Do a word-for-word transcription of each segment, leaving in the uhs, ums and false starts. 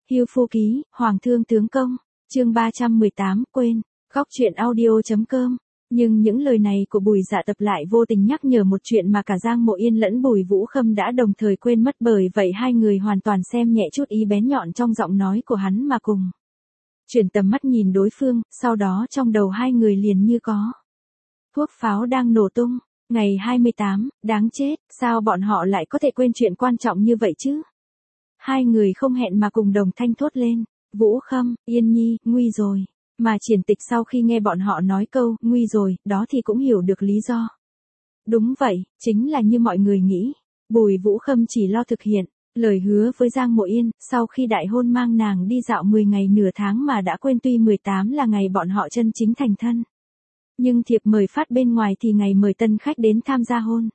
Hưu Phu Ký, Hoàng Thương Tướng Công, chương ba trăm mười tám, quên, góc truyện audio.com. Nhưng những lời này của Bùi Dạ Tập lại vô tình nhắc nhở một chuyện mà cả Giang Mộ Yên lẫn Bùi Vũ Khâm đã đồng thời quên mất, bởi vậy hai người hoàn toàn xem nhẹ chút ý bén nhọn trong giọng nói của hắn mà cùng chuyển tầm mắt nhìn đối phương, sau đó trong đầu hai người liền như có thuốc pháo đang nổ tung. Ngày hai mươi tám, đáng chết, sao bọn họ lại có thể quên chuyện quan trọng như vậy chứ? Hai người không hẹn mà cùng đồng thanh thốt lên, Vũ Khâm, Yên Nhi, nguy rồi. Mà Triển Tịch sau khi nghe bọn họ nói câu, nguy rồi, đó thì cũng hiểu được lý do. Đúng vậy, chính là như mọi người nghĩ. Bùi Vũ Khâm chỉ lo thực hiện lời hứa với Giang Mộ Yên, sau khi đại hôn mang nàng đi dạo mười ngày nửa tháng mà đã quên tuy mười tám là ngày bọn họ chân chính thành thân. Nhưng thiệp mời phát bên ngoài thì ngày mời tân khách đến tham gia hôn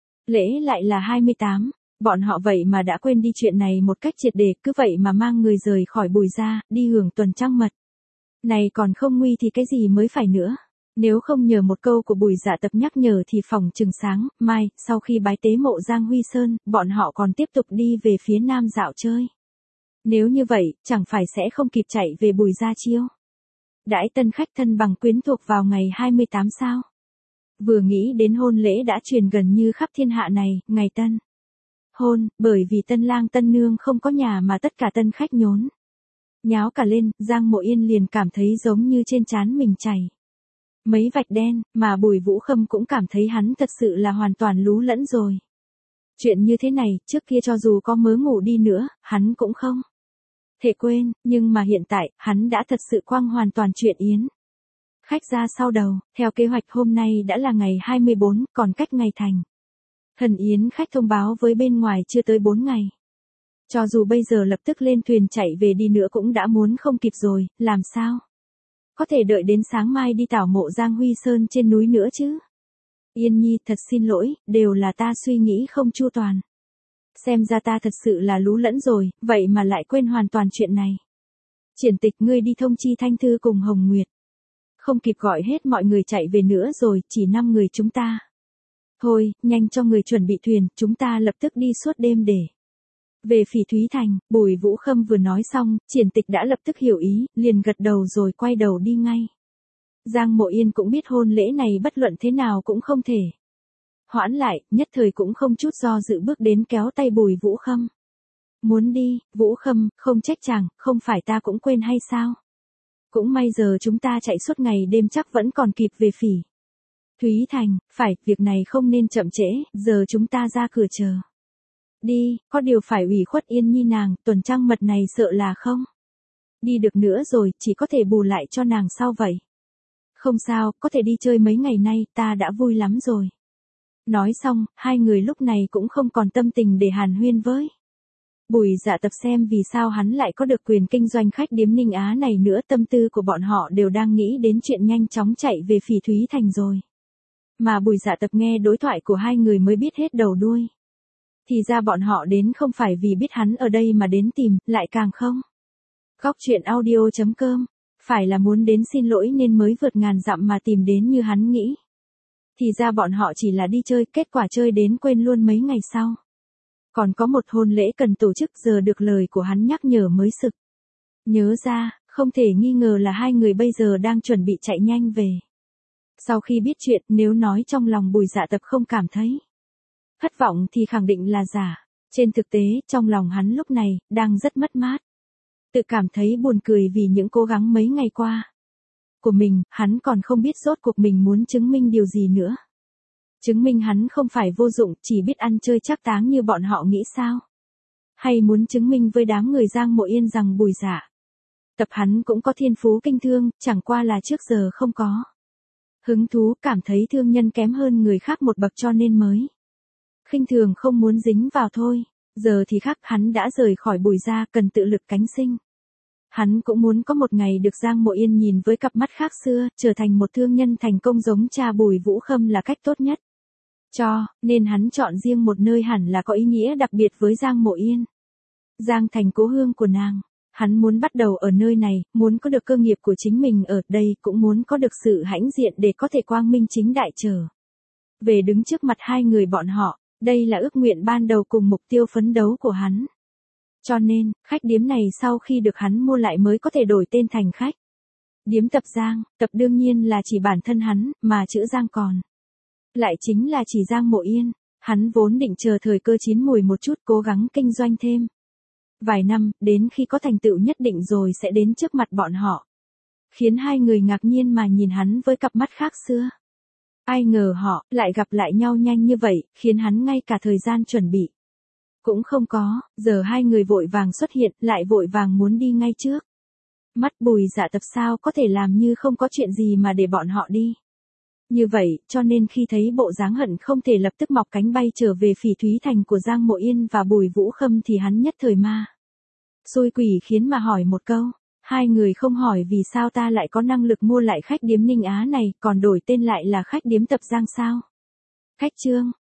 lễ lại là hai mươi tám, bọn họ vậy mà đã quên đi chuyện này một cách triệt để, cứ vậy mà mang người rời khỏi Bùi gia, đi hưởng tuần trăng mật. Này còn không nguy thì cái gì mới phải nữa. Nếu không nhờ một câu của Bùi Dạ Tập nhắc nhở thì phòng chừng sáng, mai, sau khi bái tế mộ Giang Huy Sơn, bọn họ còn tiếp tục đi về phía nam dạo chơi. Nếu như vậy, chẳng phải sẽ không kịp chạy về Bùi gia chiêu đãi tân khách thân bằng quyến thuộc vào ngày hai mươi tám sao? Vừa nghĩ đến hôn lễ đã truyền gần như khắp thiên hạ này, ngày tân hôn, bởi vì tân lang tân nương không có nhà mà tất cả tân khách nhốn nháo cả lên, Giang Mộ Yên liền cảm thấy giống như trên trán mình chảy mấy vạch đen, mà Bùi Vũ Khâm cũng cảm thấy hắn thật sự là hoàn toàn lú lẫn rồi. Chuyện như thế này, trước kia cho dù có mớ ngủ đi nữa, hắn cũng không thể quên, nhưng mà hiện tại, hắn đã thật sự quăng hoàn toàn chuyện yến khách ra sau đầu. Theo kế hoạch hôm nay đã là ngày hai mươi bốn, còn cách ngày thành thần yến khách thông báo với bên ngoài chưa tới bốn ngày. Cho dù bây giờ lập tức lên thuyền chạy về đi nữa cũng đã muốn không kịp rồi, làm sao có thể đợi đến sáng mai đi tảo mộ Giang Huy Sơn trên núi nữa chứ? Yên Nhi, thật xin lỗi, đều là ta suy nghĩ không chu toàn. Xem ra ta thật sự là lú lẫn rồi, vậy mà lại quên hoàn toàn chuyện này. Triển Tịch, ngươi đi thông chi Thanh Thư cùng Hồng Nguyệt. Không kịp gọi hết mọi người chạy về nữa rồi, chỉ năm người chúng ta. Thôi, nhanh cho người chuẩn bị thuyền, chúng ta lập tức đi suốt đêm để về Phỉ Thúy Thành. Bùi Vũ Khâm vừa nói xong, Triển Tịch đã lập tức hiểu ý, liền gật đầu rồi quay đầu đi ngay. Giang Mộ Yên cũng biết hôn lễ này bất luận thế nào cũng không thể hoãn lại, nhất thời cũng không chút do dự bước đến kéo tay Bùi Vũ Khâm. Muốn đi, Vũ Khâm, không trách chàng, không phải ta cũng quên hay sao? Cũng may giờ chúng ta chạy suốt ngày đêm chắc vẫn còn kịp về Phỉ Thúy Thành, phải, việc này không nên chậm trễ, giờ chúng ta ra cửa chờ. Đi, có điều phải ủy khuất Yên Nhi nàng, tuần trăng mật này sợ là không đi được nữa rồi, chỉ có thể bù lại cho nàng sau vậy. Không sao, có thể đi chơi mấy ngày nay, ta đã vui lắm rồi. Nói xong, hai người lúc này cũng không còn tâm tình để hàn huyên với Bùi Dạ Tập xem vì sao hắn lại có được quyền kinh doanh khách điếm Ninh Á này nữa. Tâm tư của bọn họ đều đang nghĩ đến chuyện nhanh chóng chạy về Phỉ Thúy Thành rồi. Mà Bùi Dạ Tập nghe đối thoại của hai người mới biết hết đầu đuôi. Thì ra bọn họ đến không phải vì biết hắn ở đây mà đến tìm, lại càng không. Góc truyện audio.com, phải là muốn đến xin lỗi nên mới vượt ngàn dặm mà tìm đến như hắn nghĩ. Thì ra bọn họ chỉ là đi chơi, kết quả chơi đến quên luôn mấy ngày sau. Còn có một hôn lễ cần tổ chức, giờ được lời của hắn nhắc nhở mới sực nhớ ra, không thể nghi ngờ là hai người bây giờ đang chuẩn bị chạy nhanh về. Sau khi biết chuyện, nếu nói trong lòng Bùi Dạ Tập không cảm thấy thất vọng thì khẳng định là giả. Trên thực tế, trong lòng hắn lúc này, đang rất mất mát. Tự cảm thấy buồn cười vì những cố gắng mấy ngày qua của mình, hắn còn không biết rốt cuộc mình muốn chứng minh điều gì nữa. Chứng minh hắn không phải vô dụng, chỉ biết ăn chơi trác táng như bọn họ nghĩ sao? Hay muốn chứng minh với đám người Giang Mộ Yên rằng Bùi Dạ Tập hắn cũng có thiên phú kinh thương, chẳng qua là trước giờ không có hứng thú, cảm thấy thương nhân kém hơn người khác một bậc cho nên mới khinh thường không muốn dính vào thôi. Giờ thì khác, hắn đã rời khỏi Bùi gia, cần tự lực cánh sinh. Hắn cũng muốn có một ngày được Giang Mộ Yên nhìn với cặp mắt khác xưa, trở thành một thương nhân thành công giống cha Bùi Vũ Khâm là cách tốt nhất. Cho, nên hắn chọn riêng một nơi hẳn là có ý nghĩa đặc biệt với Giang Mộ Yên. Giang Thành cố hương của nàng. Hắn muốn bắt đầu ở nơi này, muốn có được cơ nghiệp của chính mình ở đây, cũng muốn có được sự hãnh diện để có thể quang minh chính đại trở về đứng trước mặt hai người bọn họ. Đây là ước nguyện ban đầu cùng mục tiêu phấn đấu của hắn. Cho nên, khách điếm này sau khi được hắn mua lại mới có thể đổi tên thành khách điếm tập Giang, tập đương nhiên là chỉ bản thân hắn, mà chữ Giang còn lại chính là chỉ Giang Mộ Yên. Hắn vốn định chờ thời cơ chín mùi một chút cố gắng kinh doanh thêm vài năm, đến khi có thành tựu nhất định rồi sẽ đến trước mặt bọn họ. Khiến hai người ngạc nhiên mà nhìn hắn với cặp mắt khác xưa. Ai ngờ họ lại gặp lại nhau nhanh như vậy, khiến hắn ngay cả thời gian chuẩn bị cũng không có, giờ hai người vội vàng xuất hiện, lại vội vàng muốn đi ngay trước. Mắt Bùi Dạ Tập sao có thể làm như không có chuyện gì mà để bọn họ đi. Như vậy, cho nên khi thấy bộ dáng hận không thể lập tức mọc cánh bay trở về Phỉ Thúy Thành của Giang Mộ Yên và Bùi Vũ Khâm thì hắn nhất thời ma xui quỷ khiến mà hỏi một câu, hai người không hỏi vì sao ta lại có năng lực mua lại khách điếm Ninh Á này, còn đổi tên lại là khách điếm tập Giang sao? Khách Trương,